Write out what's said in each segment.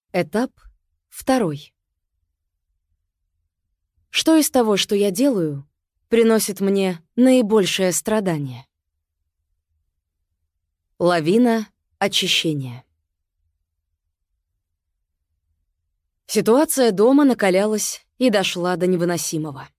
Этап 2. Что из того, что я делаю, приносит мне наибольшее страдание? Лавина очищения. Ситуация дома накалялась и дошла до невыносимого.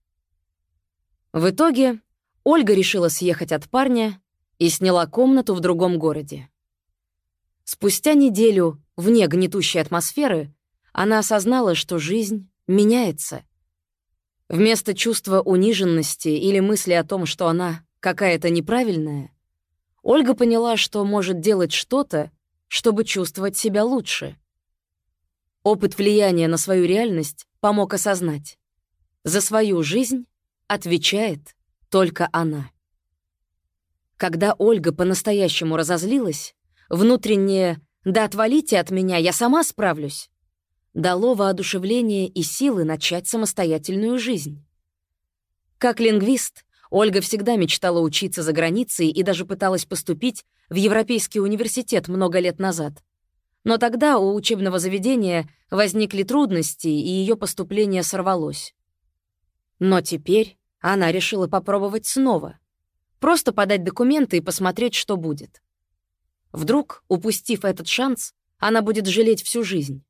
В итоге Ольга решила съехать от парня и сняла комнату в другом городе. Спустя неделю вне гнетущей атмосферы она осознала, что жизнь меняется. Вместо чувства униженности или мысли о том, что она какая-то неправильная, Ольга поняла, что может делать что-то, чтобы чувствовать себя лучше. Опыт влияния на свою реальность помог осознать: за свою жизнь отвечает только она. Когда Ольга по-настоящему разозлилась, внутреннее «да отвалите от меня, я сама справлюсь» дало воодушевление и силы начать самостоятельную жизнь. Как лингвист, Ольга всегда мечтала учиться за границей и даже пыталась поступить в Европейский университет много лет назад. Но тогда у учебного заведения возникли трудности, и ее поступление сорвалось. Но теперь она решила попробовать снова. Просто подать документы и посмотреть, что будет. Вдруг, упустив этот шанс, она будет жалеть всю жизнь.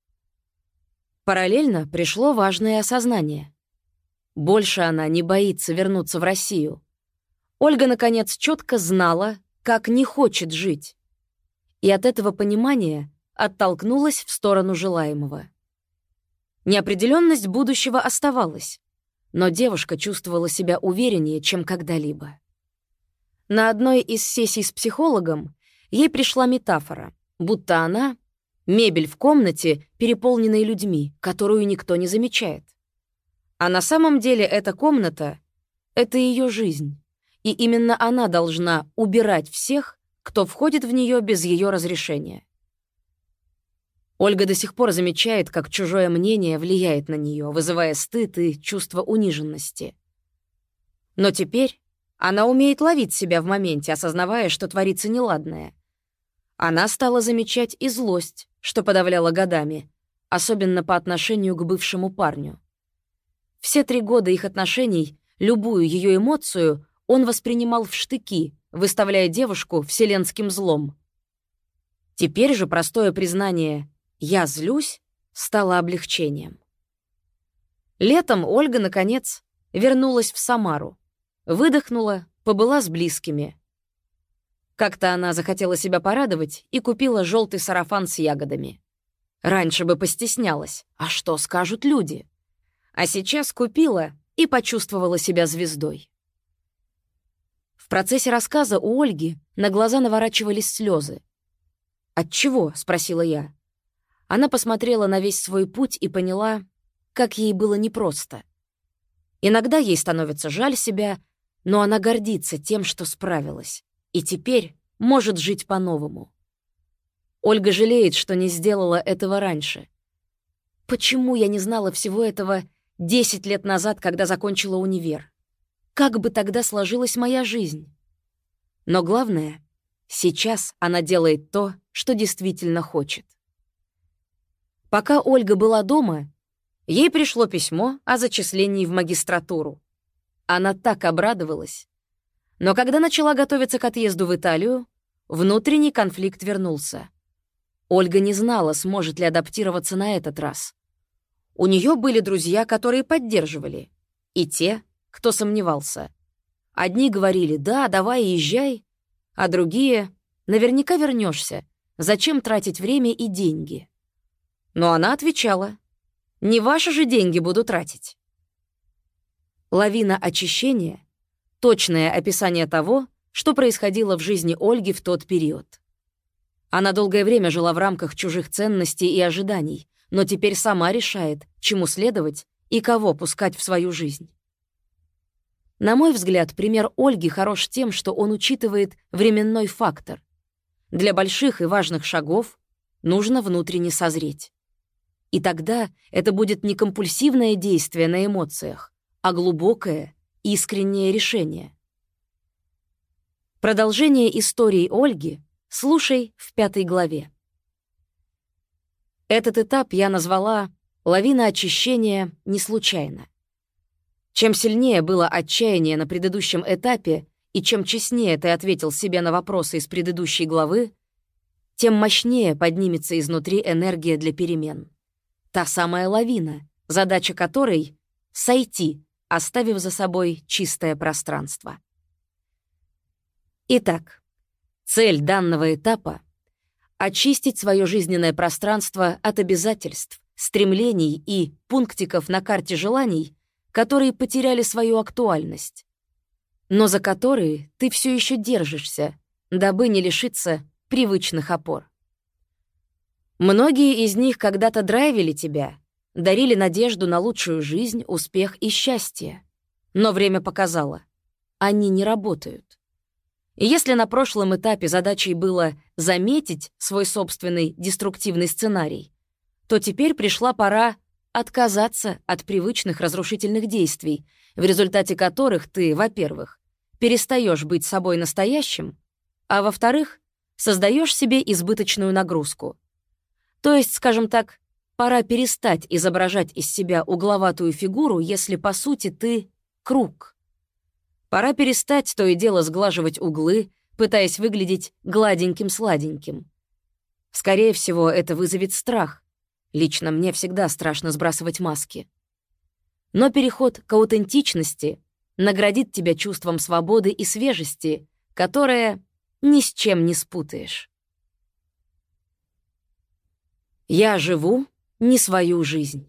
Параллельно пришло важное осознание. Больше она не боится вернуться в Россию. Ольга, наконец, четко знала, как не хочет жить. И от этого понимания оттолкнулась в сторону желаемого. Неопределенность будущего оставалась, но девушка чувствовала себя увереннее, чем когда-либо. На одной из сессий с психологом ей пришла метафора, будто она — мебель в комнате, переполненной людьми, которую никто не замечает. А на самом деле эта комната — это ее жизнь, и именно она должна убирать всех, кто входит в нее без ее разрешения. Ольга до сих пор замечает, как чужое мнение влияет на нее, вызывая стыд и чувство униженности. Но теперь она умеет ловить себя в моменте, осознавая, что творится неладное. Она стала замечать и злость, что подавляла годами, особенно по отношению к бывшему парню. Все 3 года их отношений любую ее эмоцию он воспринимал в штыки, выставляя девушку вселенским злом. Теперь же простое признание «я злюсь» стало облегчением. Летом Ольга, наконец, вернулась в Самару. Выдохнула, побыла с близкими. Как-то она захотела себя порадовать и купила желтый сарафан с ягодами. Раньше бы постеснялась, а что скажут люди? А сейчас купила и почувствовала себя звездой. В процессе рассказа у Ольги на глаза наворачивались слезы. «Отчего?» — спросила я. Она посмотрела на весь свой путь и поняла, как ей было непросто. Иногда ей становится жаль себя, но она гордится тем, что справилась, и теперь может жить по-новому. Ольга жалеет, что не сделала этого раньше. Почему я не знала всего этого 10 лет назад, когда закончила универ? Как бы тогда сложилась моя жизнь? Но главное, сейчас она делает то, что действительно хочет. Пока Ольга была дома, ей пришло письмо о зачислении в магистратуру. Она так обрадовалась. Но когда начала готовиться к отъезду в Италию, внутренний конфликт вернулся. Ольга не знала, сможет ли адаптироваться на этот раз. У нее были друзья, которые поддерживали, и те, кто сомневался. Одни говорили «да, давай, езжай», а другие «наверняка вернешься. Зачем тратить время и деньги?» Но она отвечала «не ваши же деньги буду тратить». Лавина очищения — точное описание того, что происходило в жизни Ольги в тот период. Она долгое время жила в рамках чужих ценностей и ожиданий, но теперь сама решает, чему следовать и кого пускать в свою жизнь. На мой взгляд, пример Ольги хорош тем, что он учитывает временной фактор. Для больших и важных шагов нужно внутренне созреть. И тогда это будет не компульсивное действие на эмоциях, а глубокое, искреннее решение. Продолжение истории Ольги слушай в 5 главе. Этот этап я назвала «лавина очищения» не случайно. Чем сильнее было отчаяние на предыдущем этапе, и чем честнее ты ответил себе на вопросы из предыдущей главы, тем мощнее поднимется изнутри энергия для перемен. Та самая лавина, задача которой — сойти, оставив за собой чистое пространство. Итак, цель данного этапа — очистить свое жизненное пространство от обязательств, стремлений и пунктиков на карте желаний, которые потеряли свою актуальность, но за которые ты все еще держишься, дабы не лишиться привычных опор. Многие из них когда-то драйвили тебя, дарили надежду на лучшую жизнь, успех и счастье. Но время показало — они не работают. И если на прошлом этапе задачей было заметить свой собственный деструктивный сценарий, то теперь пришла пора отказаться от привычных разрушительных действий, в результате которых ты, во-первых, перестаешь быть собой настоящим, а во-вторых, создаешь себе избыточную нагрузку. То есть, скажем так, пора перестать изображать из себя угловатую фигуру, если, по сути, ты — круг. Пора перестать то и дело сглаживать углы, пытаясь выглядеть гладеньким-сладеньким. Скорее всего, это вызовет страх. Лично мне всегда страшно сбрасывать маски. Но переход к аутентичности наградит тебя чувством свободы и свежести, которое ни с чем не спутаешь. Я живу не свою жизнь.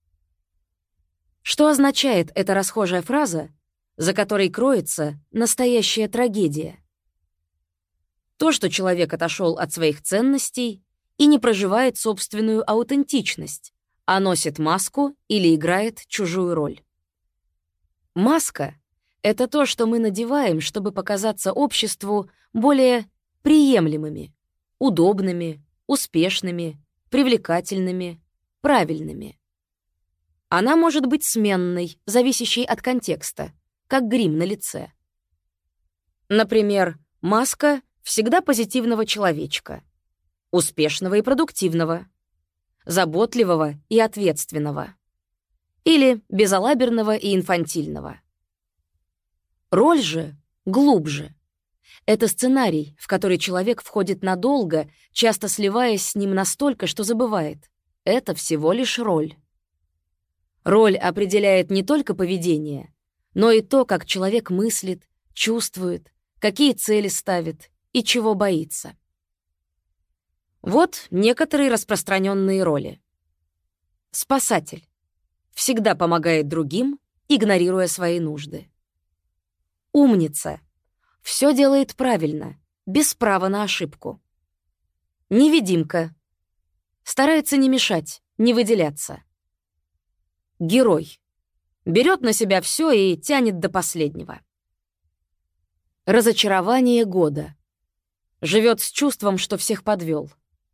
Что означает эта расхожая фраза, за которой кроется настоящая трагедия? То, что человек отошел от своих ценностей и не проживает собственную аутентичность, а носит маску или играет чужую роль. Маска — это то, что мы надеваем, чтобы показаться обществу более приемлемыми, удобными, успешными, привлекательными, правильными. Она может быть сменной, зависящей от контекста, как грим на лице. Например, маска всегда позитивного человечка, успешного и продуктивного, заботливого и ответственного, или безалаберного и инфантильного. Роль же глубже. Это сценарий, в который человек входит надолго, часто сливаясь с ним настолько, что забывает. Это всего лишь роль. Роль определяет не только поведение, но и то, как человек мыслит, чувствует, какие цели ставит и чего боится. Вот некоторые распространенные роли. Спасатель. Всегда помогает другим, игнорируя свои нужды. Умница. Все делает правильно, без права на ошибку. Невидимка. Старается не мешать, не выделяться. Герой. Берет на себя все и тянет до последнего. Разочарование года. Живет с чувством, что всех подвел.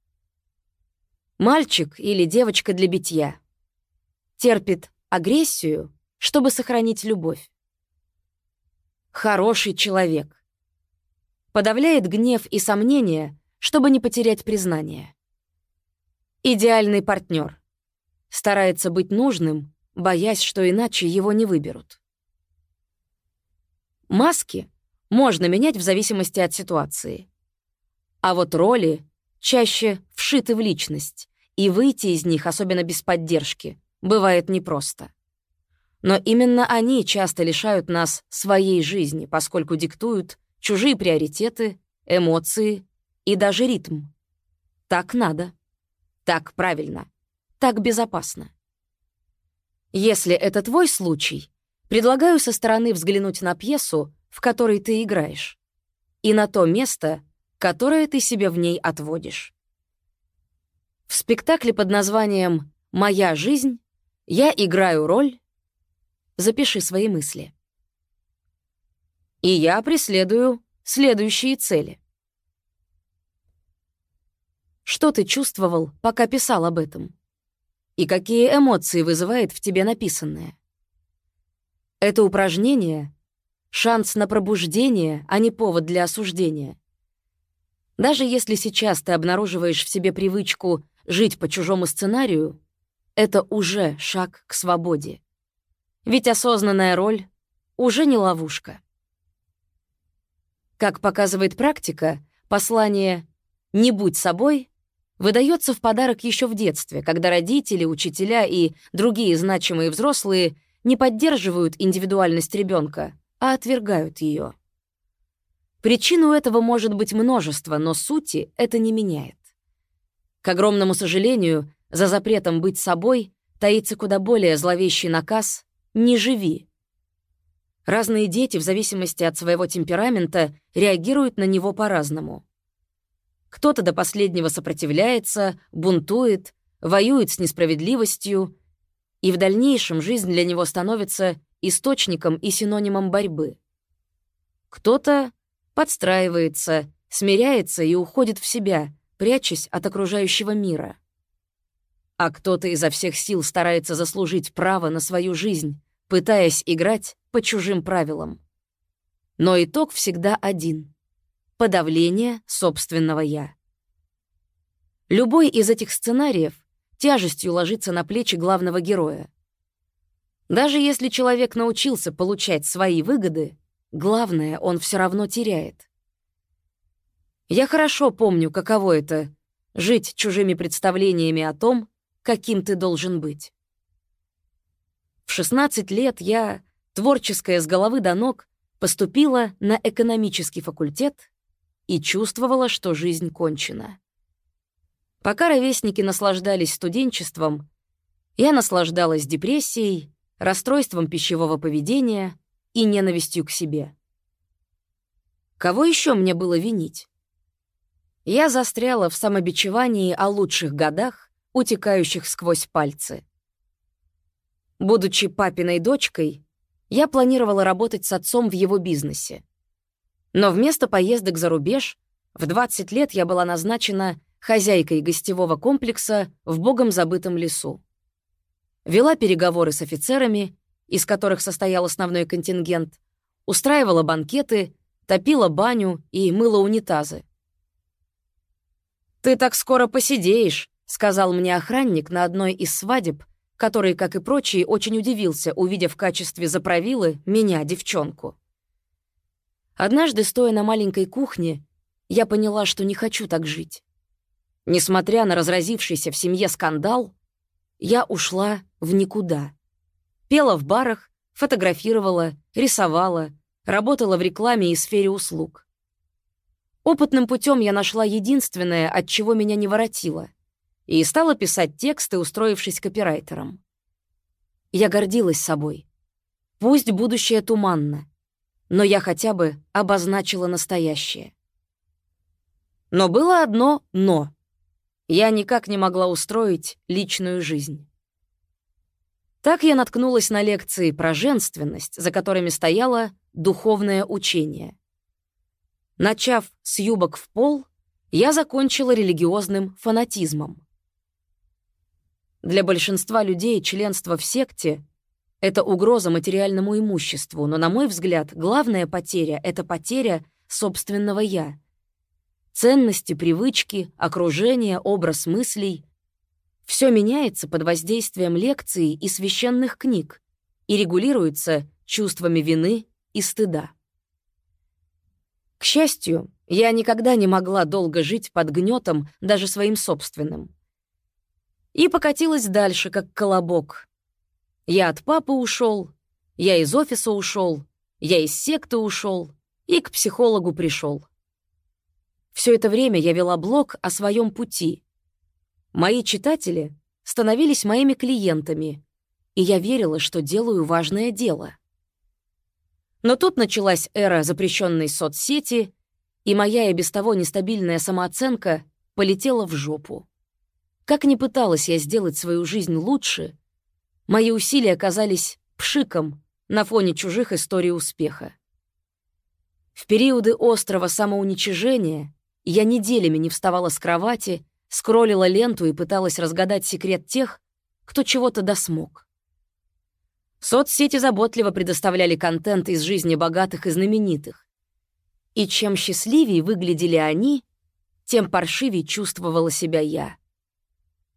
Мальчик или девочка для битья. Терпит агрессию, чтобы сохранить любовь. Хороший человек. Подавляет гнев и сомнения, чтобы не потерять признание. Идеальный партнер. Старается быть нужным, боясь, что иначе его не выберут. Маски можно менять в зависимости от ситуации. А вот роли чаще вшиты в личность, и выйти из них, особенно без поддержки, бывает непросто. Но именно они часто лишают нас своей жизни, поскольку диктуют чужие приоритеты, эмоции и даже ритм. Так надо. Так правильно. Так безопасно. Если это твой случай, предлагаю со стороны взглянуть на пьесу, в которой ты играешь, и на то место, которое ты себе в ней отводишь. В спектакле под названием «Моя жизнь» я играю роль. Запиши свои мысли. И я преследую следующие цели. Что ты чувствовал, пока писал об этом? И какие эмоции вызывает в тебе написанное? Это упражнение — шанс на пробуждение, а не повод для осуждения. Даже если сейчас ты обнаруживаешь в себе привычку жить по чужому сценарию — это уже шаг к свободе. Ведь осознанная роль уже не ловушка. Как показывает практика, послание «не будь собой» выдается в подарок еще в детстве, когда родители, учителя и другие значимые взрослые не поддерживают индивидуальность ребенка, а отвергают ее. Причину этого может быть множество, но сути это не меняет. К огромному сожалению, за запретом быть собой таится куда более зловещий наказ «не живи». Разные дети, в зависимости от своего темперамента, реагируют на него по-разному. Кто-то до последнего сопротивляется, бунтует, воюет с несправедливостью, и в дальнейшем жизнь для него становится источником и синонимом борьбы. Кто-то подстраивается, смиряется и уходит в себя, прячась от окружающего мира. А кто-то изо всех сил старается заслужить право на свою жизнь, пытаясь играть по чужим правилам. Но итог всегда один — подавление собственного «я». Любой из этих сценариев тяжестью ложится на плечи главного героя. Даже если человек научился получать свои выгоды, главное он все равно теряет. Я хорошо помню, каково это — жить чужими представлениями о том, каким ты должен быть. В 16 лет я, творческая с головы до ног, поступила на экономический факультет и чувствовала, что жизнь кончена. Пока ровесники наслаждались студенчеством, я наслаждалась депрессией, расстройством пищевого поведения и ненавистью к себе. Кого еще мне было винить? Я застряла в самобичевании о лучших годах, утекающих сквозь пальцы. Будучи папиной дочкой, я планировала работать с отцом в его бизнесе. Но вместо поездок за рубеж в 20 лет я была назначена хозяйкой гостевого комплекса в богом забытом лесу. Вела переговоры с офицерами, из которых состоял основной контингент, устраивала банкеты, топила баню и мыла унитазы. «Ты так скоро посидеешь», — сказал мне охранник на одной из свадеб, который, как и прочие, очень удивился, увидев в качестве заправилы меня, девчонку. Однажды, стоя на маленькой кухне, я поняла, что не хочу так жить. Несмотря на разразившийся в семье скандал, я ушла в никуда. Пела в барах, фотографировала, рисовала, работала в рекламе и сфере услуг. Опытным путем я нашла единственное, от чего меня не воротило, и стала писать тексты, устроившись копирайтером. Я гордилась собой. Пусть будущее туманно, но я хотя бы обозначила настоящее. Но было одно «но». Я никак не могла устроить личную жизнь. Так я наткнулась на лекции про женственность, за которыми стояло духовное учение. Начав с юбок в пол, я закончила религиозным фанатизмом. Для большинства людей членство в секте — это угроза материальному имуществу, но, на мой взгляд, главная потеря — это потеря собственного «я». Ценности, привычки, окружение, образ мыслей — все меняется под воздействием лекций и священных книг и регулируется чувствами вины и стыда. К счастью, я никогда не могла долго жить под гнетом даже своим собственным. И покатилась дальше, как колобок. Я от папы ушел, я из офиса ушел, я из секты ушел и к психологу пришел. Все это время я вела блог о своем пути. Мои читатели становились моими клиентами, и я верила, что делаю важное дело. Но тут началась эра запрещенной соцсети, и моя и без того нестабильная самооценка полетела в жопу. Как ни пыталась я сделать свою жизнь лучше, мои усилия оказались пшиком на фоне чужих историй успеха. В периоды острого самоуничижения я неделями не вставала с кровати, скроллила ленту и пыталась разгадать секрет тех, кто чего-то досмог. Соцсети заботливо предоставляли контент из жизни богатых и знаменитых. И чем счастливее выглядели они, тем паршивее чувствовала себя я.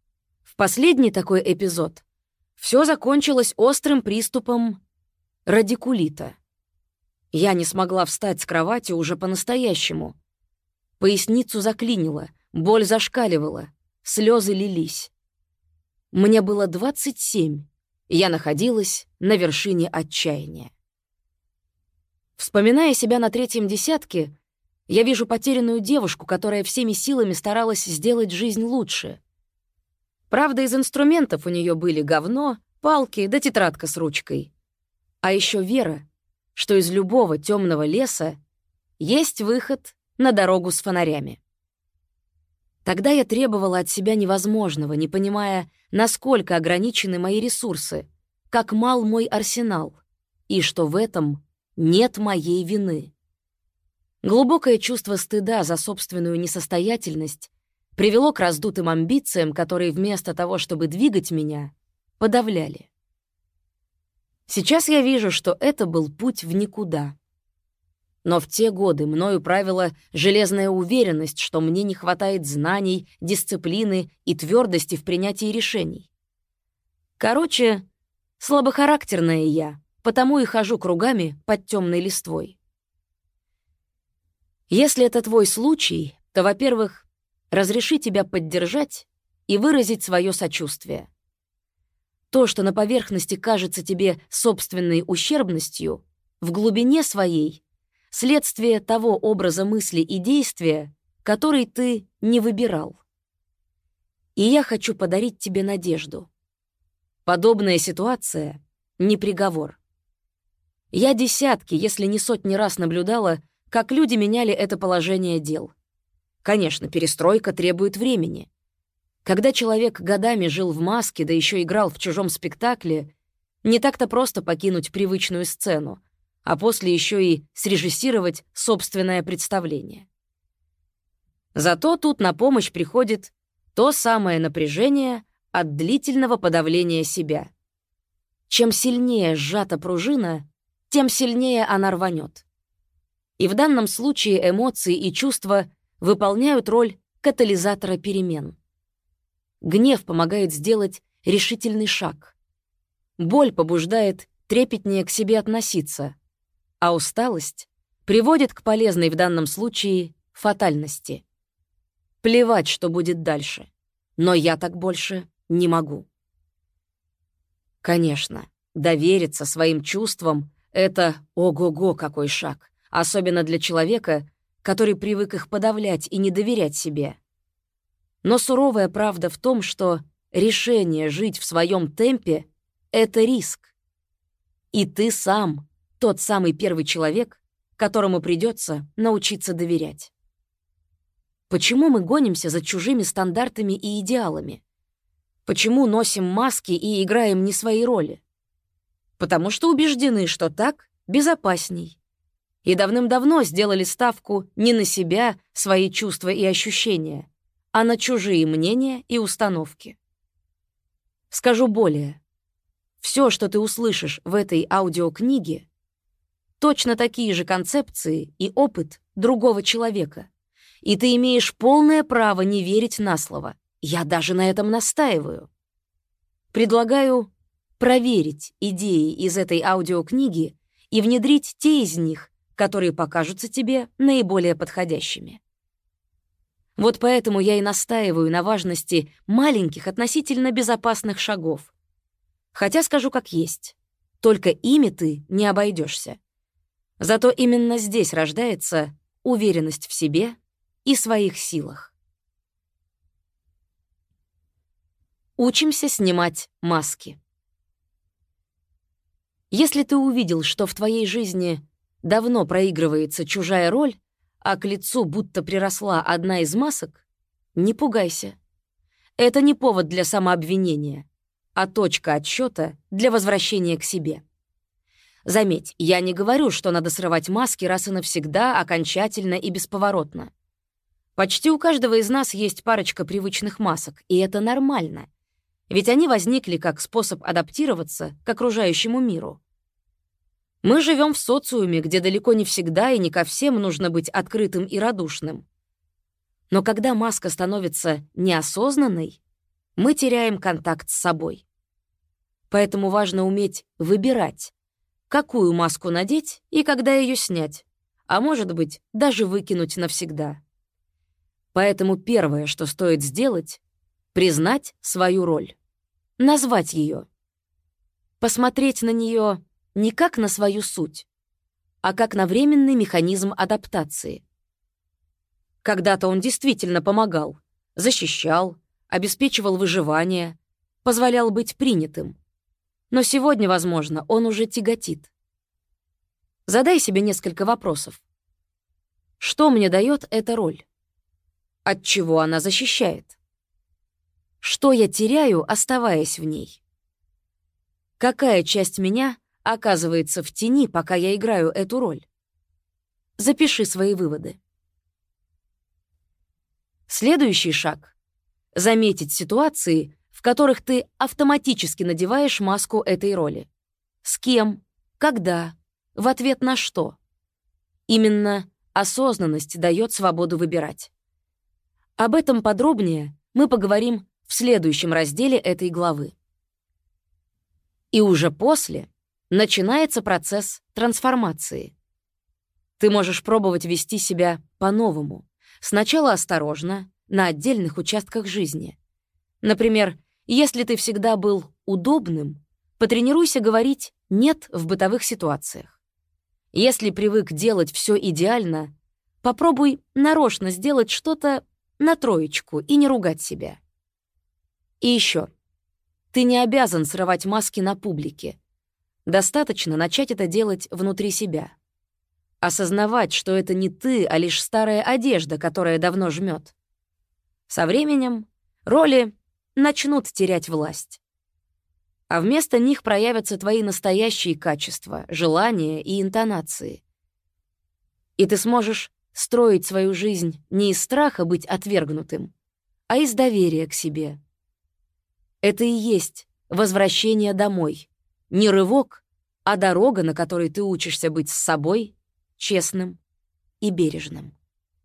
В последний такой эпизод все закончилось острым приступом радикулита. Я не смогла встать с кровати уже по-настоящему. Поясницу заклинило, боль зашкаливала, слезы лились. Мне было 27, и я находилась на вершине отчаяния. Вспоминая себя на 3-м десятке, я вижу потерянную девушку, которая всеми силами старалась сделать жизнь лучше. Правда, из инструментов у нее были говно, палки да тетрадка с ручкой. А еще вера, что из любого темного леса есть выход на дорогу с фонарями. Тогда я требовала от себя невозможного, не понимая, насколько ограничены мои ресурсы, как мал мой арсенал, и что в этом нет моей вины. Глубокое чувство стыда за собственную несостоятельность привело к раздутым амбициям, которые вместо того, чтобы двигать меня, подавляли. Сейчас я вижу, что это был путь в никуда. Но в те годы мною правила железная уверенность, что мне не хватает знаний, дисциплины и твердости в принятии решений. Короче, слабохарактерная я, потому и хожу кругами под темной листвой. Если это твой случай, то, во-первых, разреши тебя поддержать и выразить свое сочувствие. То, что на поверхности кажется тебе собственной ущербностью, в глубине своей — следствие того образа мысли и действия, который ты не выбирал. И я хочу подарить тебе надежду. Подобная ситуация — не приговор. Я десятки, если не сотни раз наблюдала, как люди меняли это положение дел. Конечно, перестройка требует времени. Когда человек годами жил в маске, да еще играл в чужом спектакле, не так-то просто покинуть привычную сцену, а после еще и срежиссировать собственное представление. Зато тут на помощь приходит то самое напряжение от длительного подавления себя. Чем сильнее сжата пружина, тем сильнее она рванет. И в данном случае эмоции и чувства выполняют роль катализатора перемен. Гнев помогает сделать решительный шаг. Боль побуждает трепетнее к себе относиться, а усталость приводит к полезной в данном случае фатальности. Плевать, что будет дальше, но я так больше не могу. Конечно, довериться своим чувствам — это ого-го какой шаг, особенно для человека, который привык их подавлять и не доверять себе. Но суровая правда в том, что решение жить в своем темпе — это риск. И ты сам тот самый первый человек, которому придется научиться доверять. Почему мы гонимся за чужими стандартами и идеалами? Почему носим маски и играем не свои роли? Потому что убеждены, что так безопасней. И давным-давно сделали ставку не на себя, свои чувства и ощущения, а на чужие мнения и установки. Скажу более. Все, что ты услышишь в этой аудиокниге, точно такие же концепции и опыт другого человека. И ты имеешь полное право не верить на слово. Я даже на этом настаиваю. Предлагаю проверить идеи из этой аудиокниги и внедрить те из них, которые покажутся тебе наиболее подходящими. Вот поэтому я и настаиваю на важности маленьких относительно безопасных шагов. Хотя скажу как есть, только ими ты не обойдешься. Зато именно здесь рождается уверенность в себе и своих силах. Учимся снимать маски. Если ты увидел, что в твоей жизни давно проигрывается чужая роль, а к лицу будто приросла одна из масок, не пугайся. Это не повод для самообвинения, а точка отсчета для возвращения к себе. Заметь, я не говорю, что надо срывать маски раз и навсегда, окончательно и бесповоротно. Почти у каждого из нас есть парочка привычных масок, и это нормально. Ведь они возникли как способ адаптироваться к окружающему миру. Мы живем в социуме, где далеко не всегда и не ко всем нужно быть открытым и радушным. Но когда маска становится неосознанной, мы теряем контакт с собой. Поэтому важно уметь выбирать, какую маску надеть и когда ее снять, а может быть, даже выкинуть навсегда. Поэтому первое, что стоит сделать — признать свою роль, назвать ее, посмотреть на нее не как на свою суть, а как на временный механизм адаптации. Когда-то он действительно помогал, защищал, обеспечивал выживание, позволял быть принятым. Но сегодня, возможно, он уже тяготит. Задай себе несколько вопросов. Что мне дает эта роль? От чего она защищает? Что я теряю, оставаясь в ней? Какая часть меня оказывается в тени, пока я играю эту роль? Запиши свои выводы. Следующий шаг — заметить ситуации, в которых ты автоматически надеваешь маску этой роли. С кем, когда, в ответ на что. Именно осознанность дает свободу выбирать. Об этом подробнее мы поговорим в следующем разделе этой главы. И уже после начинается процесс трансформации. Ты можешь пробовать вести себя по-новому. Сначала осторожно, на отдельных участках жизни. Например, если ты всегда был удобным, потренируйся говорить «нет» в бытовых ситуациях. Если привык делать все идеально, попробуй нарочно сделать что-то на троечку и не ругать себя. И еще. Ты не обязан срывать маски на публике. Достаточно начать это делать внутри себя. Осознавать, что это не ты, а лишь старая одежда, которая давно жмет. Со временем роли начнут терять власть. А вместо них проявятся твои настоящие качества, желания и интонации. И ты сможешь строить свою жизнь не из страха быть отвергнутым, а из доверия к себе. Это и есть возвращение домой. Не рывок, а дорога, на которой ты учишься быть с собой, честным и бережным.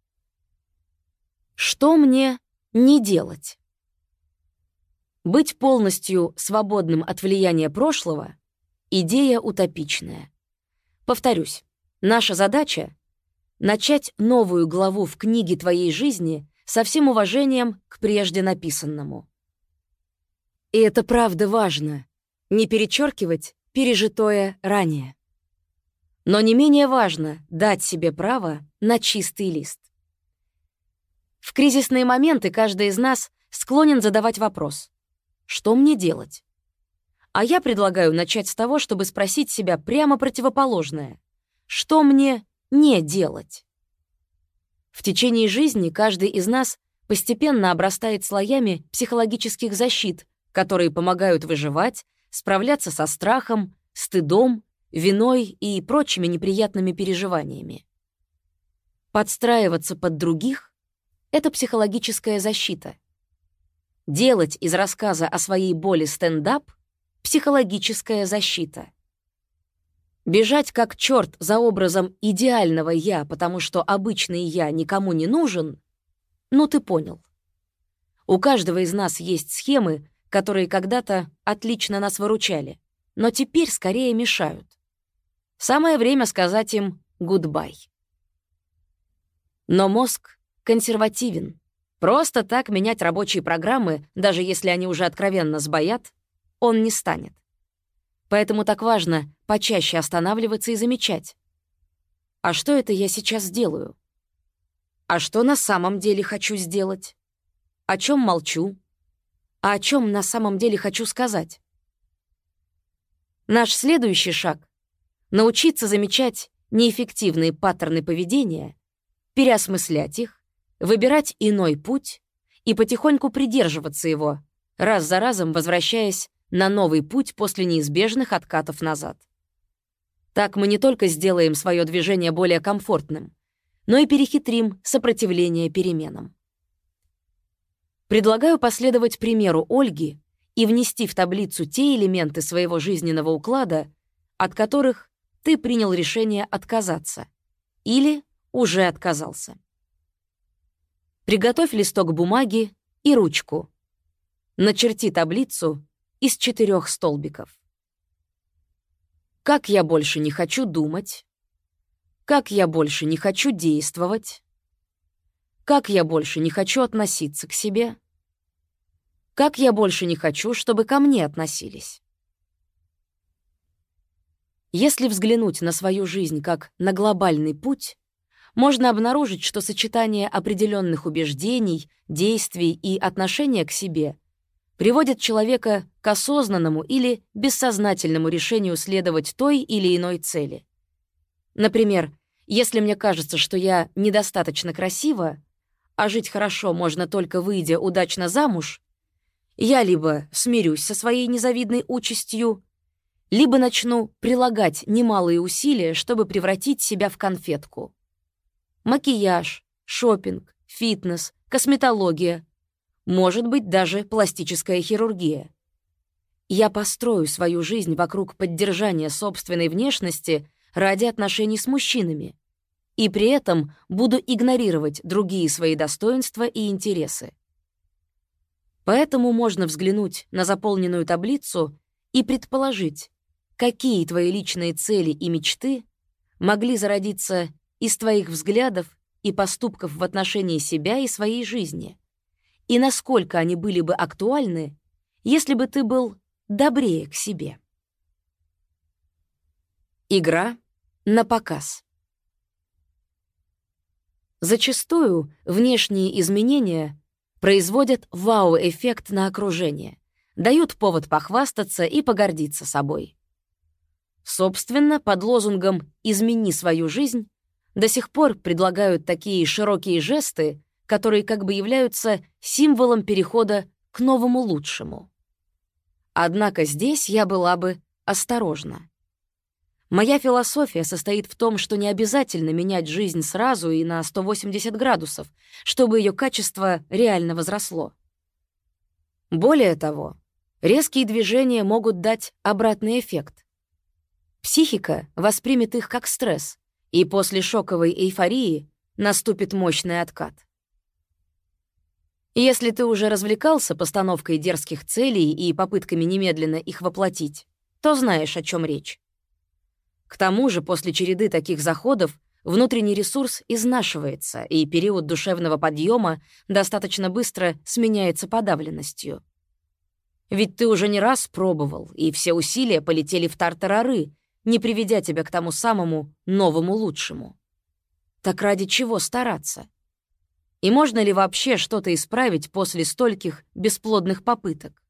Что мне не делать? Быть полностью свободным от влияния прошлого — идея утопичная. Повторюсь, наша задача — начать новую главу в книге твоей жизни со всем уважением к прежде написанному. И это правда важно — не перечеркивать пережитое ранее. Но не менее важно дать себе право на чистый лист. В кризисные моменты каждый из нас склонен задавать вопрос: что мне делать? А я предлагаю начать с того, чтобы спросить себя прямо противоположное: что мне не делать? В течение жизни каждый из нас постепенно обрастает слоями психологических защит, которые помогают выживать, справляться со страхом, стыдом, виной и прочими неприятными переживаниями. Подстраиваться под других — это психологическая защита. Делать из рассказа о своей боли стендап — психологическая защита. Бежать как черт за образом идеального «я», потому что обычный «я» никому не нужен — ну ты понял. У каждого из нас есть схемы, которые когда-то отлично нас выручали, но теперь скорее мешают. Самое время сказать им «гудбай». Но мозг консервативен. Просто так менять рабочие программы, даже если они уже откровенно сбоят, он не станет. Поэтому так важно почаще останавливаться и замечать. А что это я сейчас делаю? А что на самом деле хочу сделать? О чем молчу? А о чем на самом деле хочу сказать? Наш следующий шаг — научиться замечать неэффективные паттерны поведения, переосмыслять их, выбирать иной путь и потихоньку придерживаться его, раз за разом возвращаясь на новый путь после неизбежных откатов назад. Так мы не только сделаем свое движение более комфортным, но и перехитрим сопротивление переменам. Предлагаю последовать примеру Ольги и внести в таблицу те элементы своего жизненного уклада, от которых ты принял решение отказаться или уже отказался. Приготовь листок бумаги и ручку. Начерти таблицу из 4 столбиков. Как я больше не хочу думать, как я больше не хочу действовать, как я больше не хочу относиться к себе, как я больше не хочу, чтобы ко мне относились. Если взглянуть на свою жизнь как на глобальный путь, можно обнаружить, что сочетание определенных убеждений, действий и отношения к себе приводит человека к осознанному или бессознательному решению следовать той или иной цели. Например, если мне кажется, что я недостаточно красива, а жить хорошо можно только выйдя удачно замуж, я либо смирюсь со своей незавидной участью, либо начну прилагать немалые усилия, чтобы превратить себя в конфетку. Макияж, шопинг, фитнес, косметология, может быть, даже пластическая хирургия. Я построю свою жизнь вокруг поддержания собственной внешности ради отношений с мужчинами, и при этом буду игнорировать другие свои достоинства и интересы. Поэтому можно взглянуть на заполненную таблицу и предположить, какие твои личные цели и мечты могли зародиться из твоих взглядов и поступков в отношении себя и своей жизни, и насколько они были бы актуальны, если бы ты был добрее к себе. Игра на показ. Зачастую внешние изменения производят вау-эффект на окружение, дают повод похвастаться и погордиться собой. Собственно, под лозунгом «измени свою жизнь» до сих пор предлагают такие широкие жесты, которые как бы являются символом перехода к новому лучшему. Однако здесь я была бы осторожна. Моя философия состоит в том, что не обязательно менять жизнь сразу и на 180 градусов, чтобы ее качество реально возросло. Более того, резкие движения могут дать обратный эффект. Психика воспримет их как стресс, и после шоковой эйфории наступит мощный откат. Если ты уже развлекался постановкой дерзких целей и попытками немедленно их воплотить, то знаешь, о чем речь. К тому же, после череды таких заходов внутренний ресурс изнашивается, и период душевного подъема достаточно быстро сменяется подавленностью. Ведь ты уже не раз пробовал, и все усилия полетели в тартарары, не приведя тебя к тому самому новому лучшему. Так ради чего стараться? И можно ли вообще что-то исправить после стольких бесплодных попыток?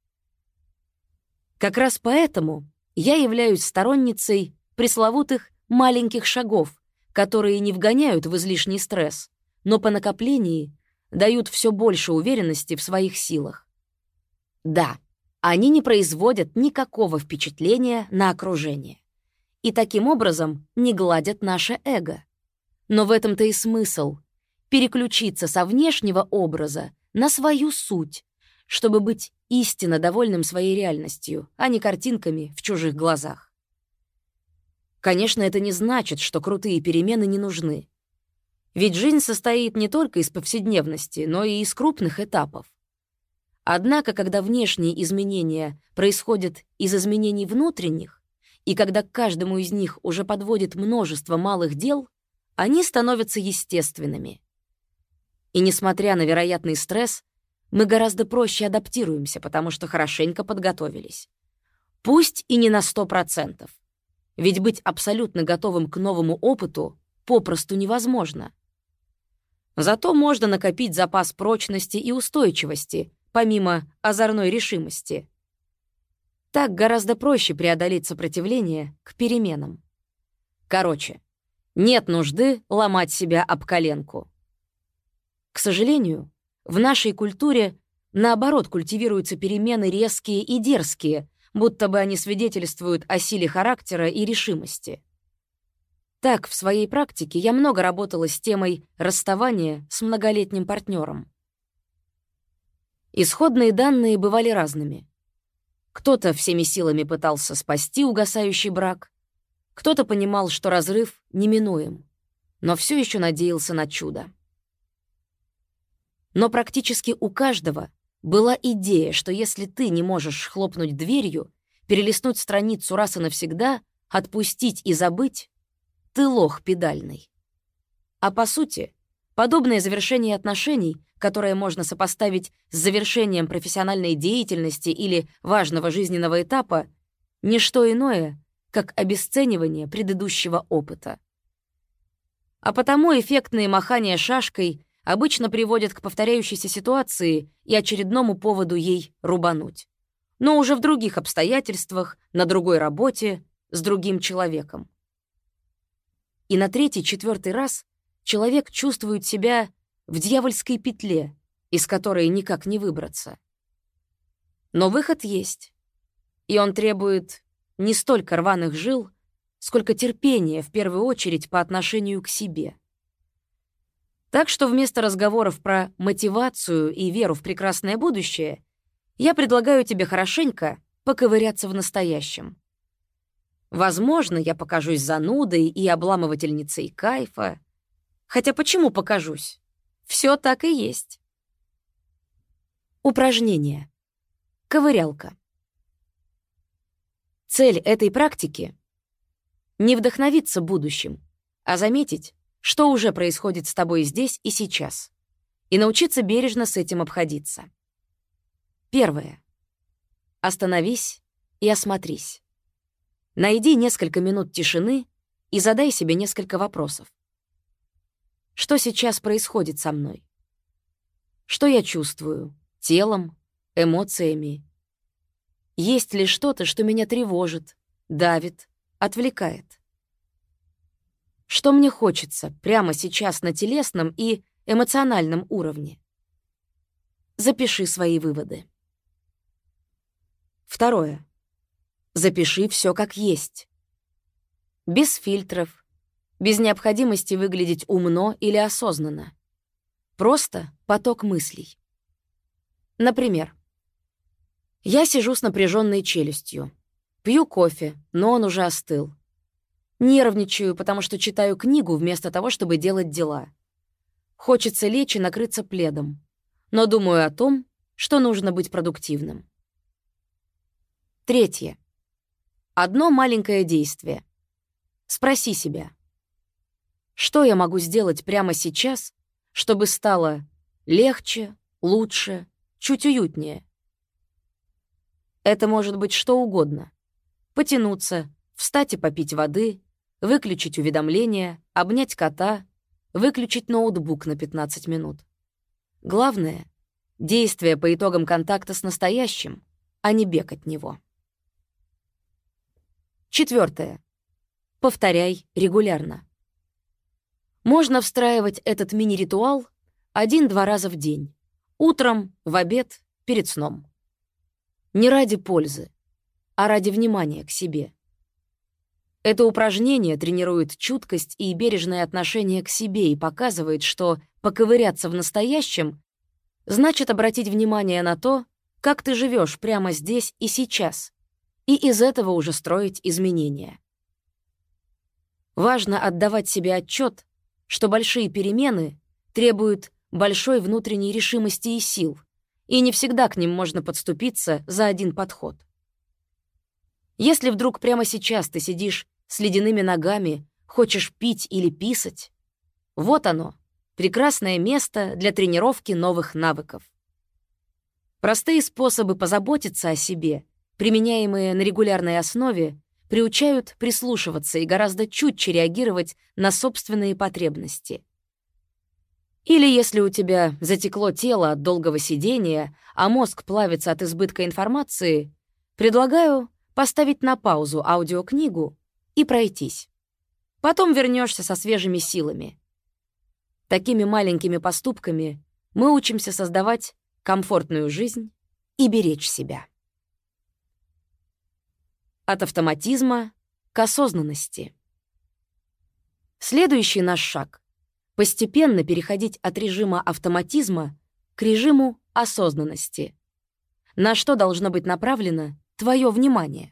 Как раз поэтому я являюсь сторонницей пресловутых маленьких шагов, которые не вгоняют в излишний стресс, но по накоплении дают все больше уверенности в своих силах. Да, они не производят никакого впечатления на окружение и таким образом не гладят наше эго. Но в этом-то и смысл — переключиться со внешнего образа на свою суть, чтобы быть истинно довольным своей реальностью, а не картинками в чужих глазах. Конечно, это не значит, что крутые перемены не нужны. Ведь жизнь состоит не только из повседневности, но и из крупных этапов. Однако, когда внешние изменения происходят из изменений внутренних, и когда к каждому из них уже подводит множество малых дел, они становятся естественными. И несмотря на вероятный стресс, мы гораздо проще адаптируемся, потому что хорошенько подготовились. Пусть и не на 100%. Ведь быть абсолютно готовым к новому опыту попросту невозможно. Зато можно накопить запас прочности и устойчивости, помимо озорной решимости. Так гораздо проще преодолеть сопротивление к переменам. Короче, нет нужды ломать себя об коленку. К сожалению, в нашей культуре, наоборот, культивируются перемены резкие и дерзкие, будто бы они свидетельствуют о силе характера и решимости. Так, в своей практике я много работала с темой расставания с многолетним партнером. Исходные данные бывали разными. Кто-то всеми силами пытался спасти угасающий брак, кто-то понимал, что разрыв неминуем, но все еще надеялся на чудо. Но практически у каждого была идея, что если ты не можешь хлопнуть дверью, перелистнуть страницу раз и навсегда, отпустить и забыть, ты лох педальный. А по сути, подобное завершение отношений, которое можно сопоставить с завершением профессиональной деятельности или важного жизненного этапа, не что иное, как обесценивание предыдущего опыта. А потому эффектные махания шашкой обычно приводят к повторяющейся ситуации и очередному поводу ей рубануть. Но уже в других обстоятельствах, на другой работе, с другим человеком. И на третий-четвертый раз человек чувствует себя в дьявольской петле, из которой никак не выбраться. Но выход есть, и он требует не столько рваных жил, сколько терпения, в первую очередь, по отношению к себе. Так что вместо разговоров про мотивацию и веру в прекрасное будущее я предлагаю тебе хорошенько поковыряться в настоящем. Возможно, я покажусь занудой и обламывательницей кайфа. Хотя почему покажусь? Все так и есть. Упражнение. Ковырялка. Цель этой практики — не вдохновиться будущим, а заметить, что уже происходит с тобой здесь и сейчас, и научиться бережно с этим обходиться. Первое. Остановись и осмотрись. Найди несколько минут тишины и задай себе несколько вопросов. Что сейчас происходит со мной? Что я чувствую? Телом, эмоциями? Есть ли что-то, что меня тревожит, давит, отвлекает? Что мне хочется прямо сейчас на телесном и эмоциональном уровне? Запиши свои выводы. Второе. Запиши все как есть. Без фильтров, без необходимости выглядеть умно или осознанно. Просто поток мыслей. Например, я сижу с напряженной челюстью, пью кофе, но он уже остыл. Нервничаю, потому что читаю книгу вместо того, чтобы делать дела. Хочется лечь и накрыться пледом, но думаю о том, что нужно быть продуктивным. Третье. Одно маленькое действие. Спроси себя, что я могу сделать прямо сейчас, чтобы стало легче, лучше, чуть уютнее? Это может быть что угодно. Потянуться, встать и попить воды, выключить уведомления, обнять кота, выключить ноутбук на 15 минут. Главное — действие по итогам контакта с настоящим, а не бег от него. Четвертое. Повторяй регулярно. Можно встраивать этот мини-ритуал 1-2 раза в день. Утром, в обед, перед сном. Не ради пользы, а ради внимания к себе. Это упражнение тренирует чуткость и бережное отношение к себе и показывает, что поковыряться в настоящем значит обратить внимание на то, как ты живешь прямо здесь и сейчас, и из этого уже строить изменения. Важно отдавать себе отчет, что большие перемены требуют большой внутренней решимости и сил, и не всегда к ним можно подступиться за один подход. Если вдруг прямо сейчас ты сидишь с ледяными ногами, хочешь пить или писать, вот оно, прекрасное место для тренировки новых навыков. Простые способы позаботиться о себе, применяемые на регулярной основе, приучают прислушиваться и гораздо чутче реагировать на собственные потребности. Или если у тебя затекло тело от долгого сидения, а мозг плавится от избытка информации, предлагаю поставить на паузу аудиокнигу и пройтись. Потом вернешься со свежими силами. Такими маленькими поступками мы учимся создавать комфортную жизнь и беречь себя. От автоматизма к осознанности. Следующий наш шаг — постепенно переходить от режима автоматизма к режиму осознанности. На что должно быть направлено твое внимание?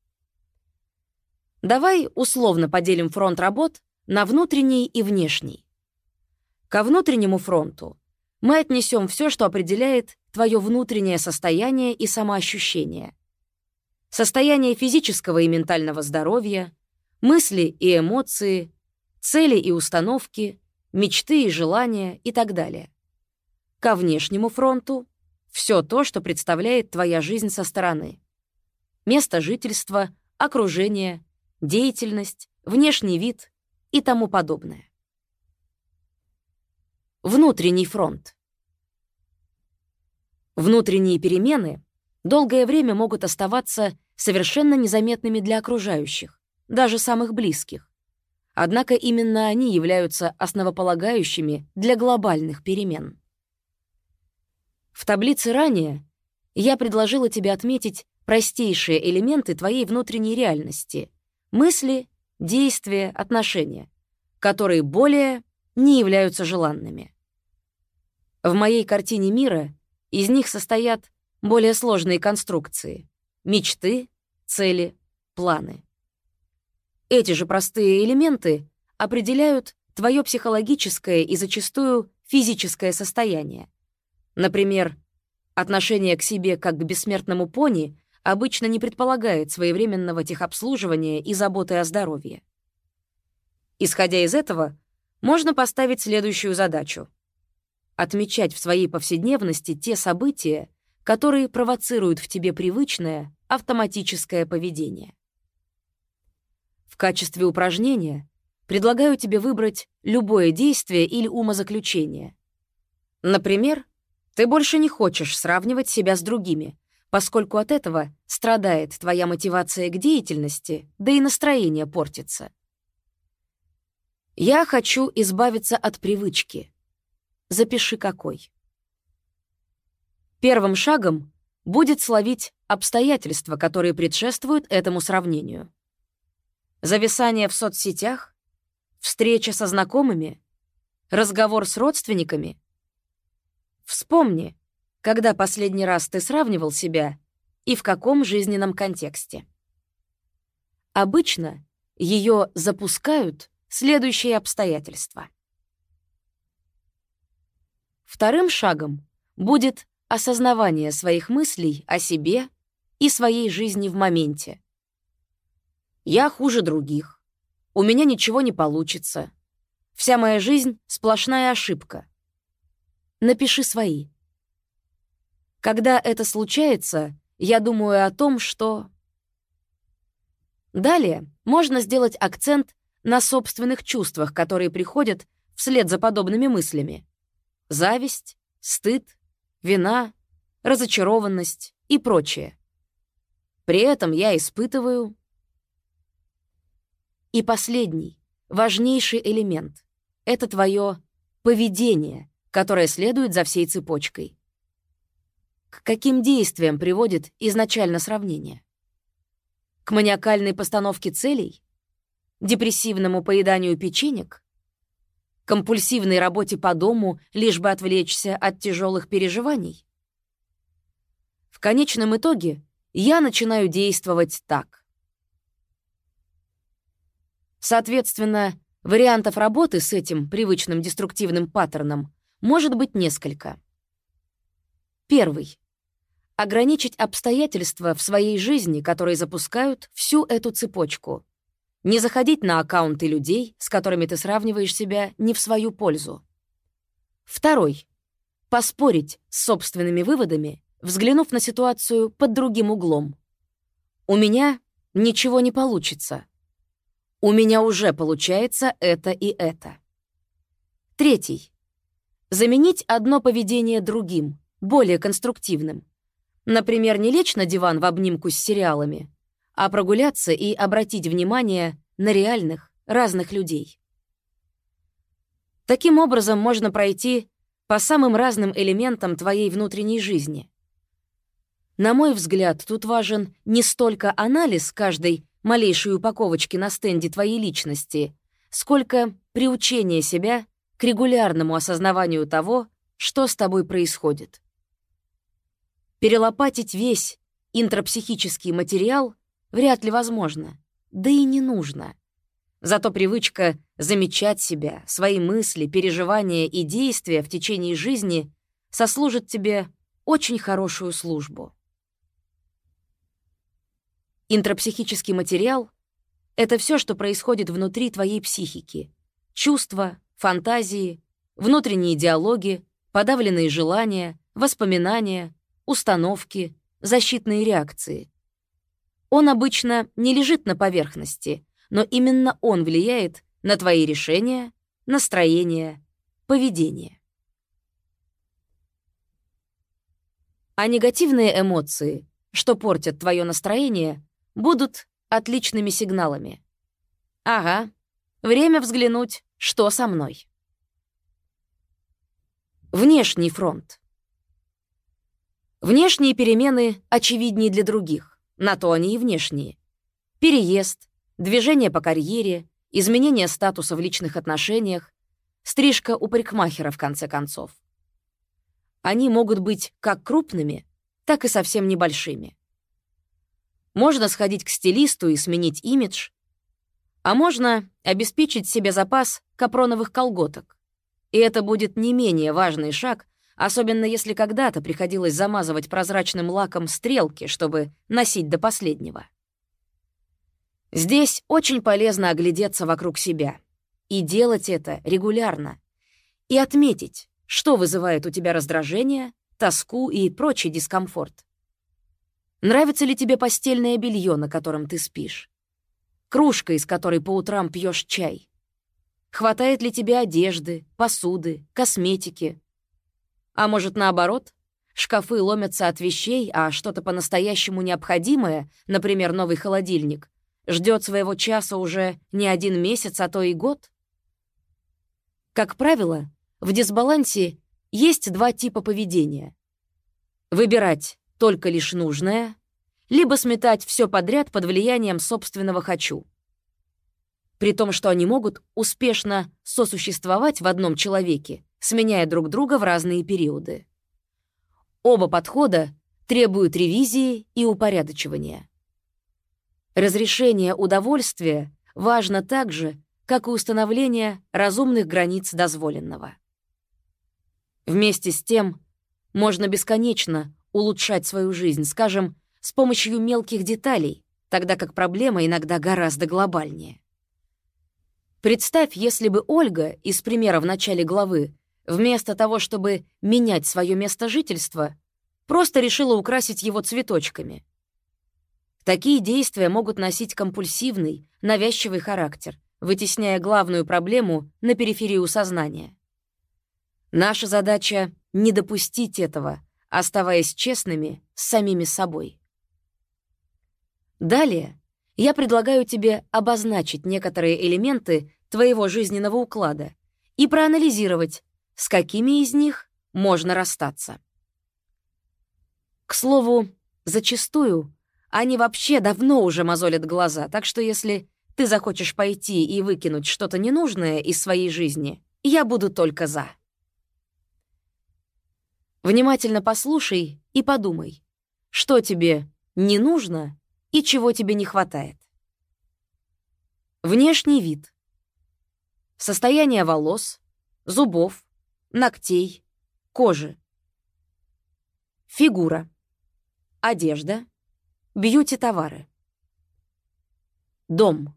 Давай условно поделим фронт работ на внутренний и внешний. Ко внутреннему фронту мы отнесем все, что определяет твое внутреннее состояние и самоощущение. Состояние физического и ментального здоровья, мысли и эмоции, цели и установки, мечты и желания и так далее. Ко внешнему фронту — все то, что представляет твоя жизнь со стороны. Место жительства, окружение, деятельность, внешний вид и тому подобное. Внутренний фронт. Внутренние перемены долгое время могут оставаться совершенно незаметными для окружающих, даже самых близких. Однако именно они являются основополагающими для глобальных перемен. В таблице ранее я предложила тебе отметить простейшие элементы твоей внутренней реальности — мысли, действия, отношения, которые более не являются желанными. В моей картине мира из них состоят более сложные конструкции — мечты, цели, планы. Эти же простые элементы определяют твое психологическое и зачастую физическое состояние. Например, отношение к себе как к бессмертному пони обычно не предполагает своевременного техобслуживания и заботы о здоровье. Исходя из этого, можно поставить следующую задачу — отмечать в своей повседневности те события, которые провоцируют в тебе привычное автоматическое поведение. В качестве упражнения предлагаю тебе выбрать любое действие или умозаключение. Например, ты больше не хочешь сравнивать себя с другими, поскольку от этого страдает твоя мотивация к деятельности, да и настроение портится. Я хочу избавиться от привычки. Запиши какой. Первым шагом будет словить обстоятельства, которые предшествуют этому сравнению. Зависание в соцсетях, встреча со знакомыми, разговор с родственниками. Вспомни, когда последний раз ты сравнивал себя и в каком жизненном контексте. Обычно ее запускают следующие обстоятельства. Вторым шагом будет осознавание своих мыслей о себе и своей жизни в моменте. Я хуже других, у меня ничего не получится, вся моя жизнь — сплошная ошибка. Напиши свои. Когда это случается, я думаю о том, что... Далее можно сделать акцент на собственных чувствах, которые приходят вслед за подобными мыслями. Зависть, стыд, вина, разочарованность и прочее. При этом я испытываю... И последний, важнейший элемент — это твое поведение, которое следует за всей цепочкой. К каким действиям приводит изначально сравнение? К маниакальной постановке целей? Депрессивному поеданию печенек? Компульсивной работе по дому, лишь бы отвлечься от тяжелых переживаний? В конечном итоге я начинаю действовать так. Соответственно, вариантов работы с этим привычным деструктивным паттерном может быть несколько. Первый. Ограничить обстоятельства в своей жизни, которые запускают всю эту цепочку. Не заходить на аккаунты людей, с которыми ты сравниваешь себя, не в свою пользу. Второй. Поспорить с собственными выводами, взглянув на ситуацию под другим углом. У меня ничего не получится. У меня уже получается это и это. Третий. Заменить одно поведение другим, более конструктивным. Например, не лечь на диван в обнимку с сериалами, а прогуляться и обратить внимание на реальных, разных людей. Таким образом можно пройти по самым разным элементам твоей внутренней жизни. На мой взгляд, тут важен не столько анализ каждой малейшей упаковочки на стенде твоей личности, сколько приучение себя к регулярному осознаванию того, что с тобой происходит. Перелопатить весь интрапсихический материал вряд ли возможно, да и не нужно. Зато привычка замечать себя, свои мысли, переживания и действия в течение жизни сослужит тебе очень хорошую службу. Интрапсихический материал — это все, что происходит внутри твоей психики. Чувства, фантазии, внутренние диалоги, подавленные желания, воспоминания, установки, защитные реакции. Он обычно не лежит на поверхности, но именно он влияет на твои решения, настроение, поведение. А негативные эмоции, что портят твое настроение, будут отличными сигналами. Ага, время взглянуть, что со мной. Внешний фронт. Внешние перемены очевиднее для других, на то они и внешние. Переезд, движение по карьере, изменение статуса в личных отношениях, стрижка у парикмахера, в конце концов. Они могут быть как крупными, так и совсем небольшими. Можно сходить к стилисту и сменить имидж, а можно обеспечить себе запас капроновых колготок. И это будет не менее важный шаг, особенно если когда-то приходилось замазывать прозрачным лаком стрелки, чтобы носить до последнего. Здесь очень полезно оглядеться вокруг себя и делать это регулярно, и отметить, что вызывает у тебя раздражение, тоску и прочий дискомфорт. Нравится ли тебе постельное белье, на котором ты спишь? Кружка, из которой по утрам пьешь чай? Хватает ли тебе одежды, посуды, косметики? А может, наоборот, шкафы ломятся от вещей, а что-то по-настоящему необходимое, например, новый холодильник, ждет своего часа уже не 1 месяц, а то и год? Как правило, в дисбалансе есть 2 типа поведения. Выбирать только лишь нужное, либо сметать все подряд под влиянием собственного «хочу». При том, что они могут успешно сосуществовать в одном человеке, сменяя друг друга в разные периоды. Оба подхода требуют ревизии и упорядочивания. Разрешение удовольствия важно так же, как и установление разумных границ дозволенного. Вместе с тем, можно бесконечно улучшать свою жизнь, скажем, с помощью мелких деталей, тогда как проблема иногда гораздо глобальнее. Представь, если бы Ольга из примера в начале главы, вместо того, чтобы менять свое место жительства, просто решила украсить его цветочками. Такие действия могут носить компульсивный, навязчивый характер, вытесняя главную проблему на периферию сознания. Наша задача — не допустить этого, оставаясь честными с самими собой. Далее я предлагаю тебе обозначить некоторые элементы твоего жизненного уклада и проанализировать, с какими из них можно расстаться. К слову, зачастую они вообще давно уже мозолят глаза, так что если ты захочешь пойти и выкинуть что-то ненужное из своей жизни, я буду только за. Внимательно послушай и подумай, что тебе не нужно и чего тебе не хватает. Внешний вид. Состояние волос, зубов, ногтей, кожи. Фигура. Одежда. Бьюти-товары. Дом.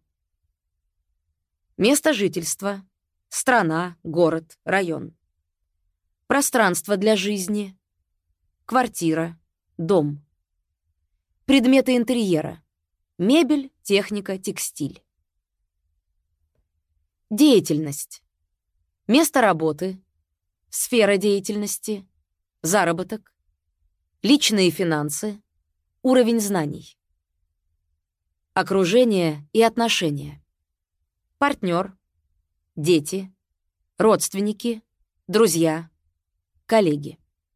Место жительства. Страна, город, район. Пространство для жизни. Квартира, дом. Предметы интерьера. Мебель, техника, текстиль. Деятельность. Место работы. Сфера деятельности. Заработок. Личные финансы. Уровень знаний. Окружение и отношения. Партнер. Дети. Родственники. Друзья. Коллеги.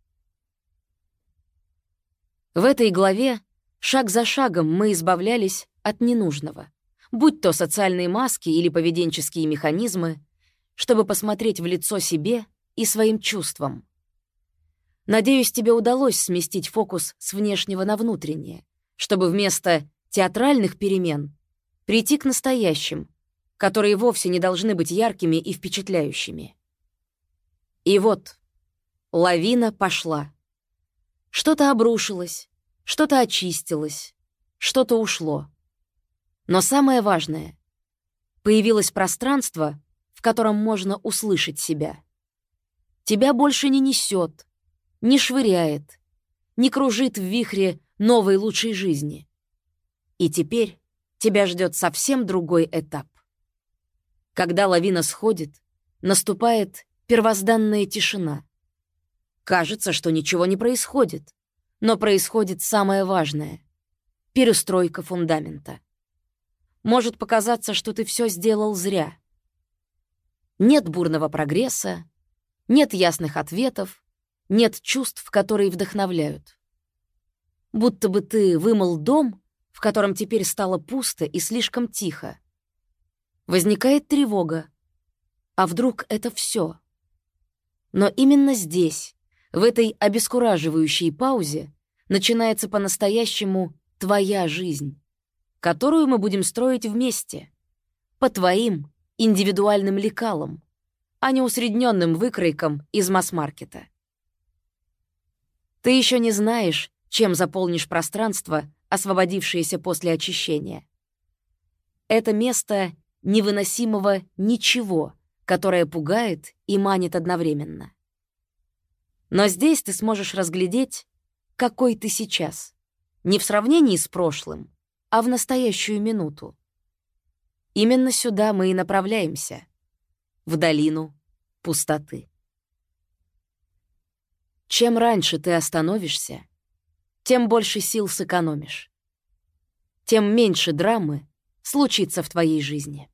В этой главе шаг за шагом мы избавлялись от ненужного, будь то социальные маски или поведенческие механизмы, чтобы посмотреть в лицо себе и своим чувствам. Надеюсь, тебе удалось сместить фокус с внешнего на внутреннее, чтобы вместо театральных перемен прийти к настоящим, которые вовсе не должны быть яркими и впечатляющими. И вот лавина пошла. Что-то обрушилось, что-то очистилось, что-то ушло. Но самое важное — появилось пространство, в котором можно услышать себя. Тебя больше не несет, не швыряет, не кружит в вихре новой лучшей жизни. И теперь тебя ждет совсем другой этап. Когда лавина сходит, наступает первозданная тишина. Кажется, что ничего не происходит, но происходит самое важное — перестройка фундамента. Может показаться, что ты все сделал зря. Нет бурного прогресса, нет ясных ответов, нет чувств, которые вдохновляют. Будто бы ты вымыл дом, в котором теперь стало пусто и слишком тихо. Возникает тревога. А вдруг это все? Но именно здесь, в этой обескураживающей паузе, начинается по-настоящему твоя жизнь, которую мы будем строить вместе, по твоим индивидуальным лекалам, а не усредненным выкройкам из масс-маркета. Ты еще не знаешь, чем заполнишь пространство, освободившееся после очищения. Это место невыносимого ничего, которое пугает и манит одновременно. Но здесь ты сможешь разглядеть, какой ты сейчас, не в сравнении с прошлым, а в настоящую минуту. Именно сюда мы и направляемся, в долину пустоты. Чем раньше ты остановишься, тем больше сил сэкономишь, тем меньше драмы случится в твоей жизни.